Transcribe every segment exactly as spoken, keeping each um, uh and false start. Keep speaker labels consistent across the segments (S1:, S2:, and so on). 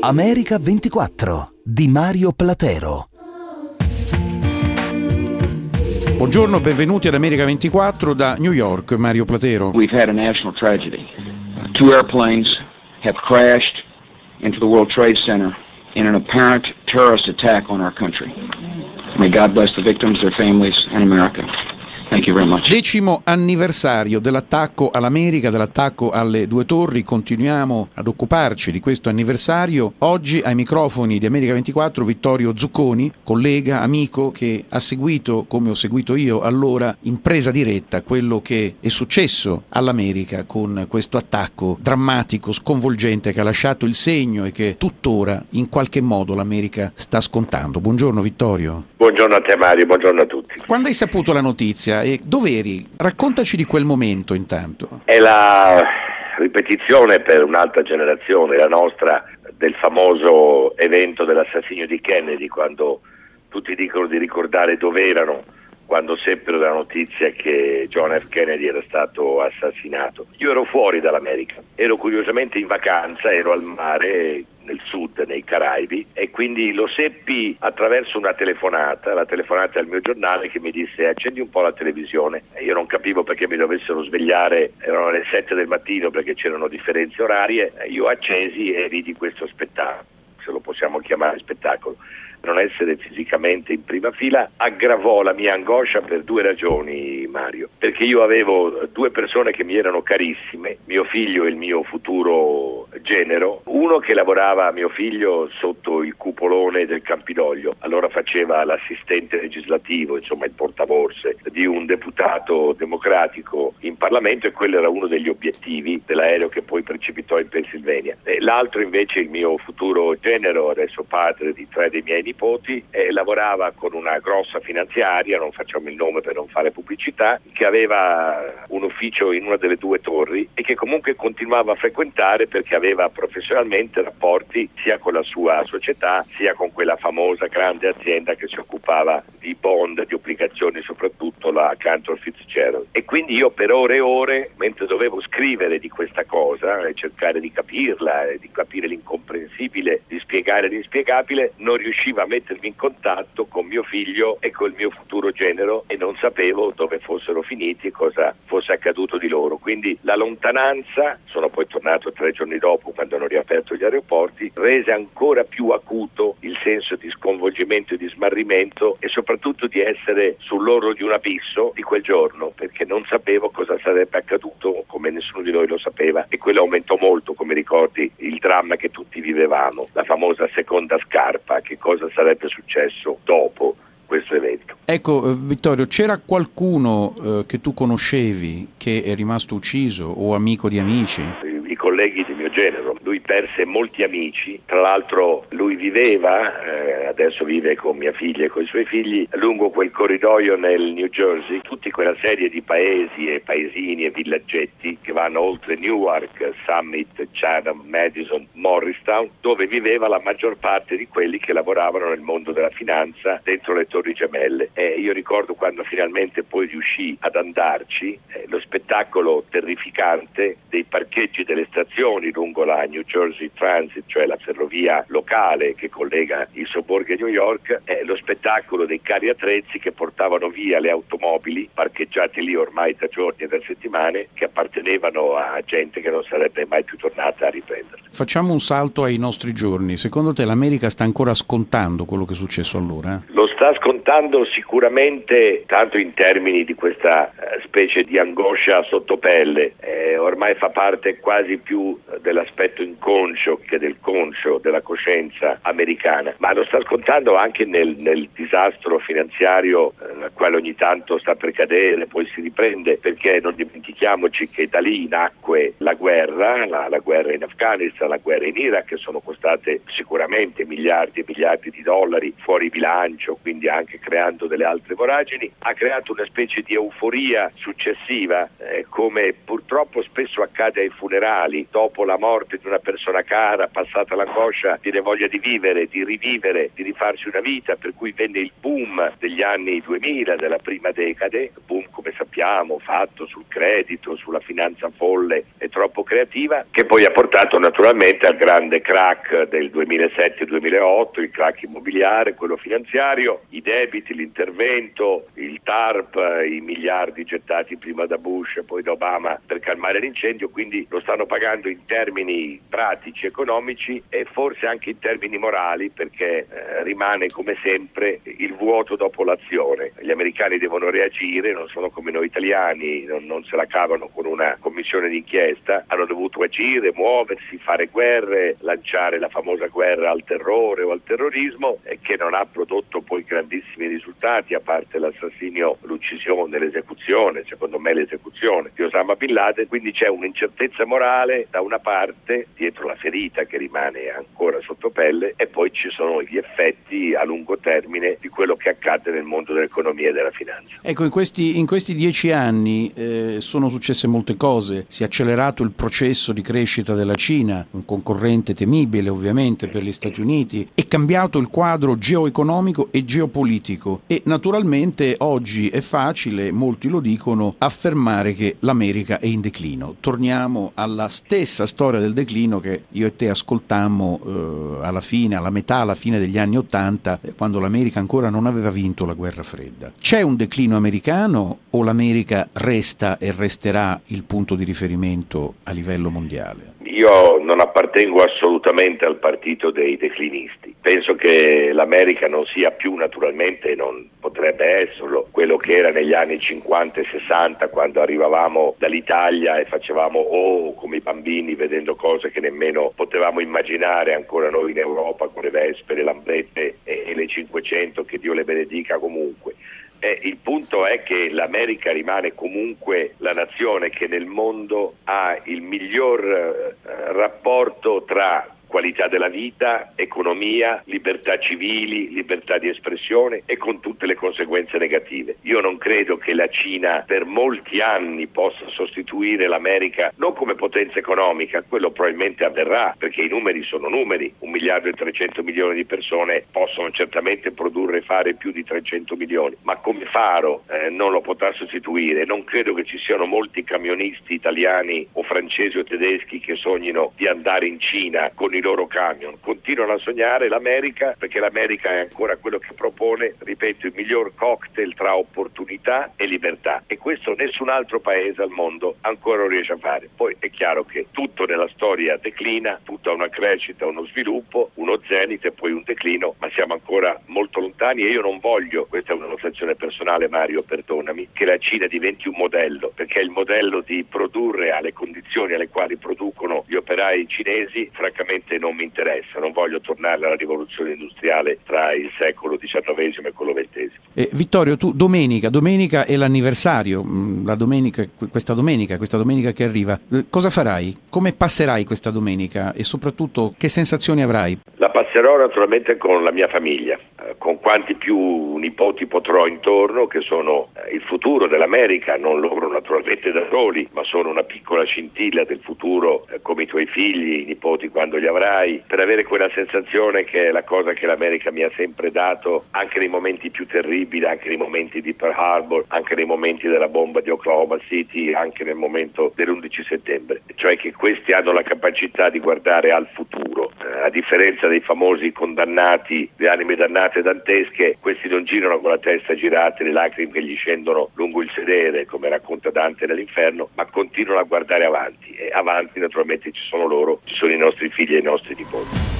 S1: America ventiquattro di Mario Platero.
S2: Buongiorno, benvenuti ad America ventiquattro da New York, Mario Platero.
S3: We've had a national tragedy. Two airplanes have crashed into the World Trade Center in an apparent terrorist attack on our country. May God bless the victims, their families, and America. Thank you very much.
S2: Decimo anniversario dell'attacco all'America, dell'attacco alle due torri. Continuiamo ad occuparci di questo anniversario. Oggi ai microfoni di America ventiquattro Vittorio Zucconi, collega, amico, che ha seguito, come ho seguito io allora, in presa diretta quello che è successo all'America con questo attacco drammatico, sconvolgente, che ha lasciato il segno e che tuttora in qualche modo l'America sta scontando. Buongiorno Vittorio.
S4: Buongiorno a te Mario, buongiorno a tutti.
S2: Quando hai saputo la notizia e dov'eri? Raccontaci di quel momento intanto.
S4: È la ripetizione per un'altra generazione, la nostra, del famoso evento dell'assassinio di Kennedy, quando tutti dicono di ricordare dove erano quando seppero la notizia che John F. Kennedy era stato assassinato. Io ero fuori dall'America, ero curiosamente in vacanza, ero al mare nel sud, nei Caraibi, e quindi lo seppi attraverso una telefonata, la telefonata al mio giornale che mi disse: accendi un po' la televisione. E io non capivo perché mi dovessero svegliare, erano le sette del mattino perché c'erano differenze orarie. Io accesi e vidi questo spettacolo, se lo possiamo chiamare spettacolo. Non essere fisicamente in prima fila aggravò la mia angoscia per due ragioni, Mario. Perché io avevo due persone che mi erano carissime, mio figlio e il mio futuro genero. Uno che lavorava, mio figlio, sotto il cupolone del Campidoglio, allora faceva l'assistente legislativo, insomma il portaborse di un deputato democratico in Parlamento, e quello era uno degli obiettivi dell'aereo che poi precipitò in Pennsylvania. E l'altro invece, il mio futuro genero, adesso padre di tre dei miei nipoti, eh, lavorava con una grossa finanziaria, non facciamo il nome per non fare pubblicità, che aveva un ufficio in una delle due torri e che comunque continuava a frequentare perché aveva professionalmente rapporti sia con la sua società sia con quella famosa grande azienda che si occupava di bond, di obbligazioni, soprattutto la Cantor Fitzgerald. E quindi io per ore e ore, mentre dovevo scrivere di questa cosa e cercare di capirla e di capire l'incomprensibile, di spiegare l'inspiegabile, non riuscivo a mettermi in contatto con mio figlio e col mio futuro genero e non sapevo dove fossero finiti e cosa fosse accaduto di loro. Quindi la lontananza, sono poi tornato tre giorni dopo quando hanno riaperto gli aeroporti, rese ancora più acuto il senso di sconvolgimento e di smarrimento e soprattutto di essere sull'orlo di un abisso di quel giorno, perché non sapevo cosa sarebbe accaduto, come nessuno di noi lo sapeva, e quello aumentò molto, come ricordi, il dramma che tutti vivevamo, la famosa seconda scarpa, che cosa sarebbe successo dopo questo evento.
S2: Ecco, eh, Vittorio, c'era qualcuno eh, che tu conoscevi che è rimasto ucciso o amico di amici?
S4: I, i colleghi di mio genero. Lui perse molti amici, tra l'altro lui viveva, eh, adesso vive con mia figlia e con i suoi figli, lungo quel corridoio nel New Jersey, tutta quella serie di paesi e paesini e villaggetti che vanno oltre Newark, Summit, Chatham, Madison, Morristown, dove viveva la maggior parte di quelli che lavoravano nel mondo della finanza dentro le Torri Gemelle. E io ricordo quando finalmente poi riuscì ad andarci, eh, lo spettacolo terrificante dei parcheggi delle stazioni lungo la New Jersey Transit, cioè la ferrovia locale che collega i sobborghi a New York, è lo spettacolo dei carri attrezzi che portavano via le automobili parcheggiate lì ormai da giorni e da settimane, che appartenevano a gente che non sarebbe mai più tornata a riprenderle.
S2: Facciamo un salto ai nostri giorni. Secondo te l'America sta ancora scontando quello che è successo allora?
S4: Lo sta scontando sicuramente, tanto in termini di questa eh, specie di angoscia sottopelle, eh, ormai fa parte quasi più dell'aspetto inconscio che del conscio, della coscienza americana, ma lo sta scontando anche nel, nel disastro finanziario eh, nel quale ogni tanto sta per cadere, poi si riprende, perché non dimentichiamoci che da lì nacque la guerra, la, la guerra in Afghanistan, la guerra in Iraq, che sono costate sicuramente miliardi e miliardi di dollari fuori bilancio, quindi anche creando delle altre voragini. Ha creato una specie di euforia successiva, eh, come purtroppo spesso accade ai funerali, dopo la morte di una persona cara, passata l'angoscia, viene voglia di vivere, di rivivere, di rifarsi una vita, per cui venne il boom degli anni duemila, duemila, della prima decade, boom come sappiamo, fatto sul credito, sulla finanza folle e troppo creativa, che poi ha portato naturalmente al grande crack del duemilasette duemilaotto, il crack immobiliare, quello finanziario, i debiti, l'intervento, il T A R P, i miliardi gettati prima da Bush e poi da Obama per calmare l'incendio, quindi lo stanno pagando in termini pratici, economici e forse anche in termini morali, perché eh, rimane come sempre il vuoto dopo l'azione. Gli americani devono reagire, non sono come noi italiani, non, non se la cavano con una commissione d'inchiesta, hanno dovuto agire, muoversi, fare guerre, lanciare la famosa guerra al terrore o al terrorismo, eh, che non ha prodotto poi grandissimi risultati, a parte l'assassinio, l'uccisione, l'esecuzione, secondo me l'esecuzione di Osama Bin Laden. Quindi c'è un'incertezza morale da una parte, dietro la ferita che rimane ancora sotto pelle, e poi ci sono gli effetti a lungo termine di quello che accade nel mondo dell'economia e della finanza.
S2: Ecco, in questi, in questi dieci anni eh, sono successe molte cose. Si è accelerato il processo di crescita della Cina, un concorrente temibile ovviamente per gli Stati Uniti, è cambiato il quadro geoeconomico e geopolitico e naturalmente oggi è facile, molti lo dicono, affermare che l'America è in declino. Torniamo alla stessa storia del declino che io e te ascoltammo eh, alla fine, alla metà, alla fine degli anni Ottanta, eh, quando l'America ancora non aveva vinto la guerra fredda. C'è un declino americano o l'America resta e resterà il punto di riferimento a livello mondiale?
S4: Io non appartengo assolutamente al partito dei declinisti. Penso che l'America non sia più, naturalmente non potrebbe esserlo, quello che era negli anni cinquanta e sessanta, quando arrivavamo dall'Italia e facevamo oh come i bambini, vedendo cose che nemmeno potevamo immaginare ancora noi in Europa, con le Vespe, le Lambrette e, e le cinquecento, che Dio le benedica comunque. Eh, il punto è che l'America rimane comunque la nazione che nel mondo ha il miglior eh, rapporto tra qualità della vita, economia, libertà civili, libertà di espressione e con tutte le conseguenze negative. Io non credo che la Cina per molti anni possa sostituire l'America, non come potenza economica, quello probabilmente avverrà perché i numeri sono numeri, un miliardo e trecento milioni di persone possono certamente produrre e fare più di trecento milioni, ma come faro eh, non lo potrà sostituire. Non credo che ci siano molti camionisti italiani o francesi o tedeschi che sognino di andare in Cina con i loro camion. Continuano a sognare l'America perché l'America è ancora quello che propone, ripeto, il miglior cocktail tra opportunità e libertà, e questo nessun altro paese al mondo ancora non riesce a fare. Poi è chiaro che tutto nella storia declina, tutto ha una crescita, uno sviluppo, uno zenit e poi un declino, ma siamo ancora molto lontani e io non voglio, questa è una notazione personale Mario, perdonami, che la Cina diventi un modello, perché il modello di produrre alle condizioni alle quali producono gli operai cinesi francamente non mi interessa, non voglio tornare alla rivoluzione industriale tra il secolo diciannovesimo e quello ventesimo.
S2: Eh, Vittorio, tu domenica, domenica è l'anniversario, la domenica, questa domenica, questa domenica che arriva, eh, cosa farai? Come passerai questa domenica e soprattutto che sensazioni avrai?
S4: La passerò naturalmente con la mia famiglia, eh, con quanti più nipoti potrò intorno, che sono eh, il futuro dell'America, non loro naturalmente da soli, ma sono una piccola scintilla del futuro, eh, come i tuoi figli, i nipoti quando li avrai, per avere quella sensazione che è la cosa che l'America mi ha sempre dato, anche nei momenti più terribili, anche nei momenti di Pearl Harbor, anche nei momenti della bomba di Oklahoma City, anche nel momento dell'undici settembre, cioè che questi hanno la capacità di guardare al futuro, eh, a differenza dei famosi condannati, le anime dannate dantesche, questi non girano con la testa girata e le lacrime che gli scendono lungo il sedere, come racconta Dante nell'Inferno, ma continuano a guardare avanti, e avanti naturalmente ci sono loro, ci sono i nostri figli e i nostri nipoti.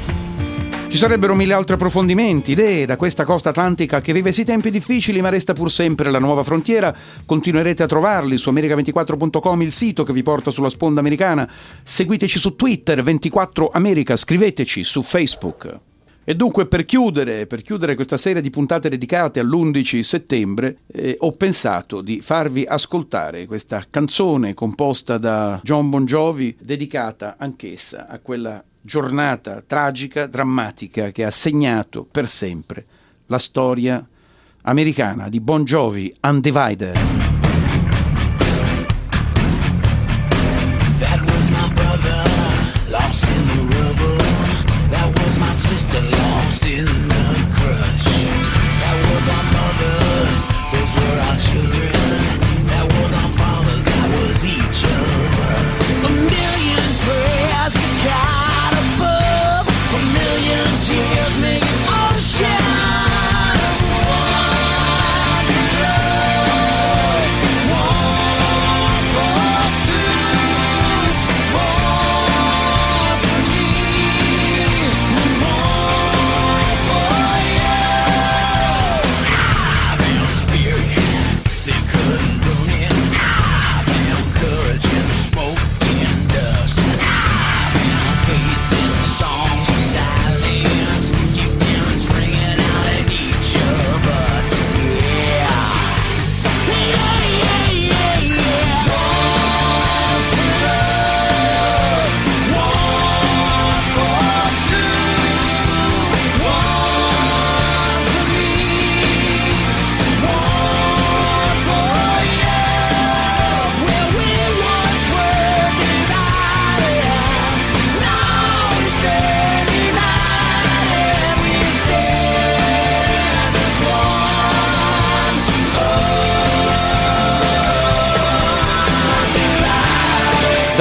S2: Ci sarebbero mille altri approfondimenti, idee da questa costa atlantica che vive sì tempi difficili ma resta pur sempre la nuova frontiera. Continuerete a trovarli su america ventiquattro punto com, il sito che vi porta sulla sponda americana. Seguiteci su Twitter, ventiquattro America, scriveteci su Facebook. E dunque per chiudere, per chiudere questa serie di puntate dedicate all'undici settembre, eh, ho pensato di farvi ascoltare questa canzone composta da Jon Bon Jovi, dedicata anch'essa a quella giornata tragica, drammatica, che ha segnato per sempre la storia americana di Bon Jovi, Undivided.
S5: That was my brother, lost in the rubble. That was my sister, lost in the crush. That was our mothers, both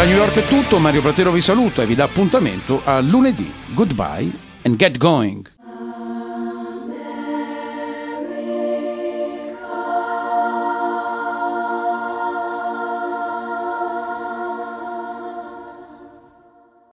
S2: Da New York è tutto, Mario Platero vi saluta e vi dà appuntamento a lunedì. Goodbye and get going.